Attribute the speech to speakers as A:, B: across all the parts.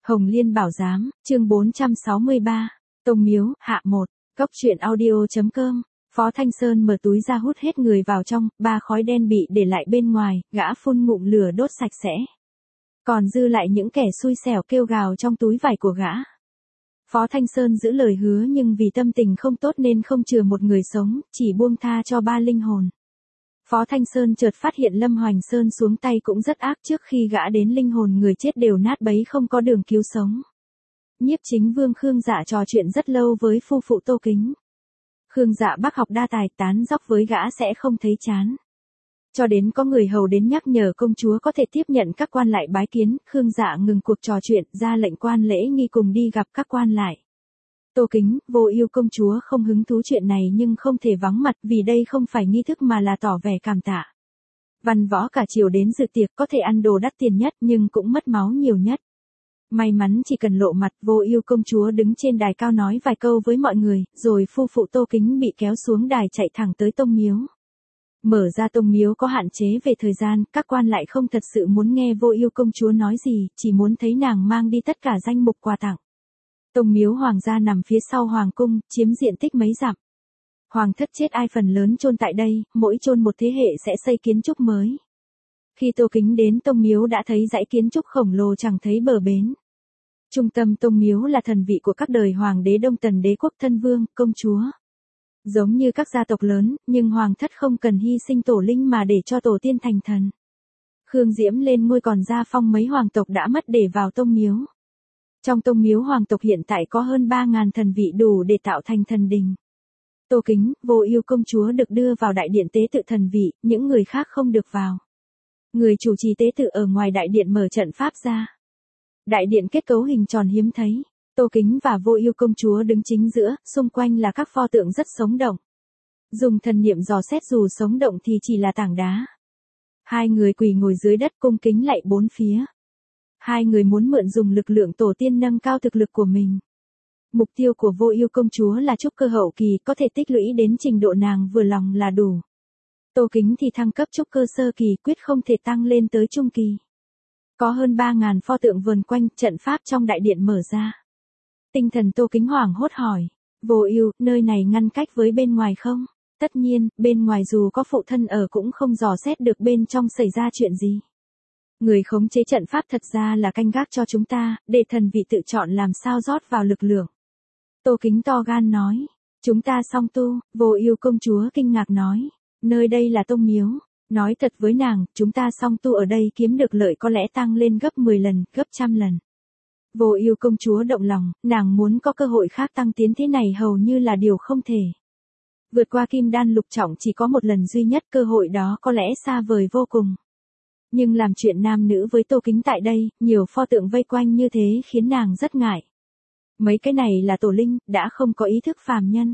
A: Hồng Liên Bảo Giám, chương 463, Tông Miếu, hạ 1, Cốc truyện audio.com. Phó Thanh Sơn mở túi ra hút hết người vào trong, ba khói đen bị để lại bên ngoài, gã phun ngụm lửa đốt sạch sẽ. Còn dư lại những kẻ xui xẻo kêu gào trong túi vải của gã. Phó Thanh Sơn giữ lời hứa nhưng vì tâm tình không tốt nên không chừa một người sống, chỉ buông tha cho ba linh hồn. Phó Thanh Sơn chợt phát hiện Lâm Hoành Sơn xuống tay cũng rất ác, trước khi gã đến linh hồn người chết đều nát bấy không có đường cứu sống. Nhiếp Chính Vương Khương Dạ trò chuyện rất lâu với phu phụ Tô Kính. Khương Dạ bác học đa tài, tán dóc với gã sẽ không thấy chán. Cho đến có người hầu đến nhắc nhở công chúa có thể tiếp nhận các quan lại bái kiến, Khương Dạ ngừng cuộc trò chuyện, ra lệnh quan lễ nghi cùng đi gặp các quan lại. Tô Kính, Vô Ưu công chúa không hứng thú chuyện này nhưng không thể vắng mặt vì đây không phải nghi thức mà là tỏ vẻ cảm tạ. Văn võ cả triều đến dự tiệc, có thể ăn đồ đắt tiền nhất nhưng cũng mất máu nhiều nhất. May mắn chỉ cần lộ mặt, Vô Ưu công chúa đứng trên đài cao nói vài câu với mọi người, rồi phu phụ Tô Kính bị kéo xuống đài chạy thẳng tới tông miếu. Mở ra tông miếu có hạn chế về thời gian, các quan lại không thật sự muốn nghe Vô Ưu công chúa nói gì, chỉ muốn thấy nàng mang đi tất cả danh mục quà tặng. Tông miếu hoàng gia nằm phía sau hoàng cung, chiếm diện tích mấy dặm. Hoàng thất chết ai phần lớn chôn tại đây, mỗi chôn một thế hệ sẽ xây kiến trúc mới. Khi Tô Kính đến tông miếu đã thấy dãy kiến trúc khổng lồ chẳng thấy bờ bến. Trung tâm tông miếu là thần vị của các đời hoàng đế Đông Tần đế quốc, thân vương, công chúa. Giống như các gia tộc lớn, nhưng hoàng thất không cần hy sinh tổ linh mà để cho tổ tiên thành thần. Khương Diễm lên ngôi còn gia phong mấy hoàng tộc đã mất để vào tông miếu. Trong tông miếu hoàng tộc hiện tại có hơn 3.000 thần vị đủ để tạo thành thần đình. Tô Kính, Vô Ưu công chúa được đưa vào đại điện tế tự thần vị, những người khác không được vào. Người chủ trì tế tự ở ngoài đại điện mở trận pháp ra. Đại điện kết cấu hình tròn hiếm thấy. Tô Kính và Vô Ưu công chúa đứng chính giữa, xung quanh là các pho tượng rất sống động. Dùng thần niệm dò xét dù sống động thì chỉ là tảng đá. Hai người quỳ ngồi dưới đất cung kính lạy bốn phía. Hai người muốn mượn dùng lực lượng tổ tiên nâng cao thực lực của mình. Mục tiêu của Vô Ưu công chúa là trúc cơ hậu kỳ, có thể tích lũy đến trình độ nàng vừa lòng là đủ. Tô Kính thì thăng cấp trúc cơ sơ kỳ, quyết không thể tăng lên tới trung kỳ. Có hơn 3.000 pho tượng vờn quanh, trận pháp trong đại điện mở ra. Tinh thần Tô Kính hoảng hốt hỏi, Vô Ưu, nơi này ngăn cách với bên ngoài không? Tất nhiên, bên ngoài dù có phụ thân ở cũng không dò xét được bên trong xảy ra chuyện gì. Người khống chế trận pháp thật ra là canh gác cho chúng ta, để thần vị tự chọn làm sao rót vào lực lượng. Tô Kính to gan nói, chúng ta song tu. Vô Ưu công chúa kinh ngạc nói, nơi đây là tông miếu. Nói thật với nàng, chúng ta song tu ở đây kiếm được lợi có lẽ tăng lên gấp 10 lần, gấp trăm lần. Vô Ưu công chúa động lòng, nàng muốn có cơ hội khác tăng tiến thế này hầu như là điều không thể. Vượt qua kim đan lục trọng chỉ có một lần duy nhất, cơ hội đó có lẽ xa vời vô cùng. Nhưng làm chuyện nam nữ với Tô Kính tại đây, nhiều pho tượng vây quanh như thế khiến nàng rất ngại. Mấy cái này là tổ linh, đã không có ý thức phàm nhân.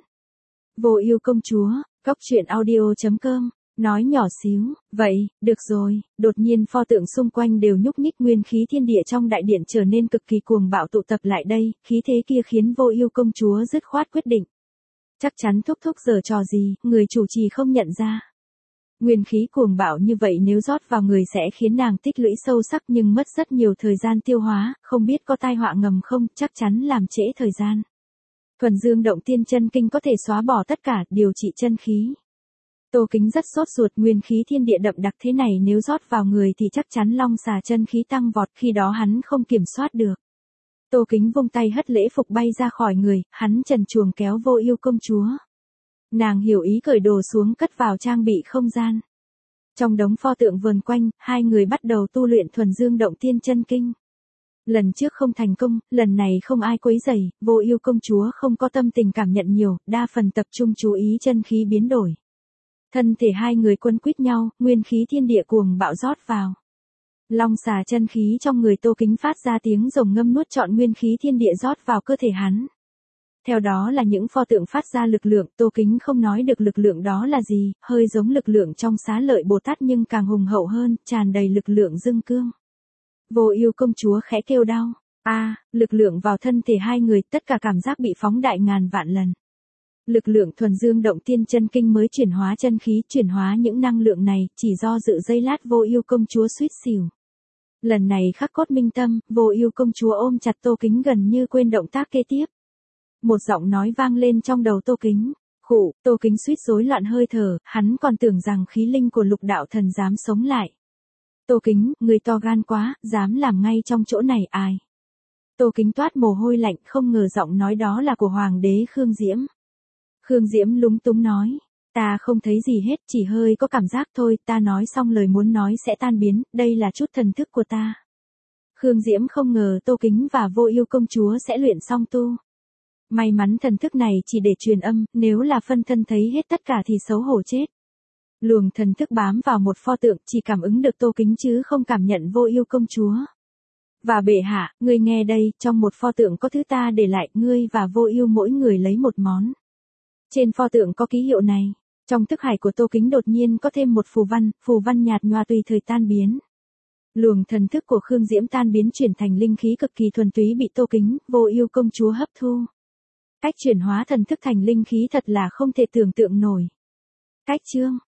A: Vô Ưu công chúa, Cốc truyện audio.com, nói nhỏ xíu, vậy, được rồi, đột nhiên pho tượng xung quanh đều nhúc nhích, nguyên khí thiên địa trong đại điện trở nên cực kỳ cuồng bạo tụ tập lại đây, khí thế kia khiến Vô Ưu công chúa dứt khoát quyết định. Chắc chắn thúc giở trò gì, người chủ trì không nhận ra. Nguyên khí cuồng bạo như vậy nếu rót vào người sẽ khiến nàng tích lũy sâu sắc nhưng mất rất nhiều thời gian tiêu hóa, không biết có tai họa ngầm không, chắc chắn làm trễ thời gian. Thuần Dương Động Tiên Chân Kinh có thể xóa bỏ tất cả, điều trị chân khí. Tô Kính rất sốt ruột, nguyên khí thiên địa đậm đặc thế này nếu rót vào người thì chắc chắn long xà chân khí tăng vọt, khi đó hắn không kiểm soát được. Tô Kính vung tay hất lễ phục bay ra khỏi người, hắn trần truồng kéo Vô Ưu công chúa. Nàng hiểu ý cởi đồ xuống cất vào trang bị không gian. Trong đống pho tượng vờn quanh, hai người bắt đầu tu luyện Thuần Dương Động Tiên Chân Kinh. Lần trước không thành công, lần này không ai quấy rầy, Vô Ưu công chúa không có tâm tình cảm nhận nhiều, đa phần tập trung chú ý chân khí biến đổi. Thân thể hai người quấn quýt nhau, nguyên khí thiên địa cuồng bạo rót vào. Long xà chân khí trong người Tô Kính phát ra tiếng rồng ngâm nuốt trọn nguyên khí thiên địa rót vào cơ thể hắn. Theo đó là những pho tượng phát ra lực lượng, Tô Kính không nói được lực lượng đó là gì, hơi giống lực lượng trong Xá Lợi Bồ Tát nhưng càng hùng hậu hơn, tràn đầy lực lượng dương cương. Vô Ưu công chúa khẽ kêu đau. Lực lượng vào thân thể hai người, tất cả cảm giác bị phóng đại ngàn vạn lần. Lực lượng Thuần Dương Động Tiên Chân Kinh mới chuyển hóa chân khí, chuyển hóa những năng lượng này, chỉ do dự giây lát Vô Ưu công chúa suýt xỉu. Lần này khắc cốt minh tâm, Vô Ưu công chúa ôm chặt Tô Kính gần như quên động tác kế tiếp. Một giọng nói vang lên trong đầu Tô Kính. Khụ, Tô Kính suýt rối loạn hơi thở, hắn còn tưởng rằng khí linh của Lục đạo thần dám sống lại. Tô Kính, người to gan quá, dám làm ngay trong chỗ này ai? Tô Kính toát mồ hôi lạnh, không ngờ giọng nói đó là của Hoàng đế Khương Diễm. Khương Diễm lúng túng nói, ta không thấy gì hết, chỉ hơi có cảm giác thôi, ta nói xong lời muốn nói sẽ tan biến, đây là chút thần thức của ta. Khương Diễm không ngờ Tô Kính và Vô Ưu công chúa sẽ luyện song tu. May mắn thần thức này chỉ để truyền âm, nếu là phân thân thấy hết tất cả thì xấu hổ chết. Luồng thần thức bám vào một pho tượng, chỉ cảm ứng được Tô Kính chứ không cảm nhận Vô Ưu công chúa. Và bệ hạ, ngươi nghe đây, trong một pho tượng có thứ ta để lại, ngươi và Vô Ưu mỗi người lấy một món. Trên pho tượng có ký hiệu này. Trong thức hải của Tô Kính đột nhiên có thêm một phù văn nhạt nhòa tùy thời tan biến. Luồng thần thức của Khương Diễm tan biến chuyển thành linh khí cực kỳ thuần túy bị Tô Kính, Vô Ưu công chúa hấp thu. Cách chuyển hóa thần thức thành linh khí thật là không thể tưởng tượng nổi. Cách chương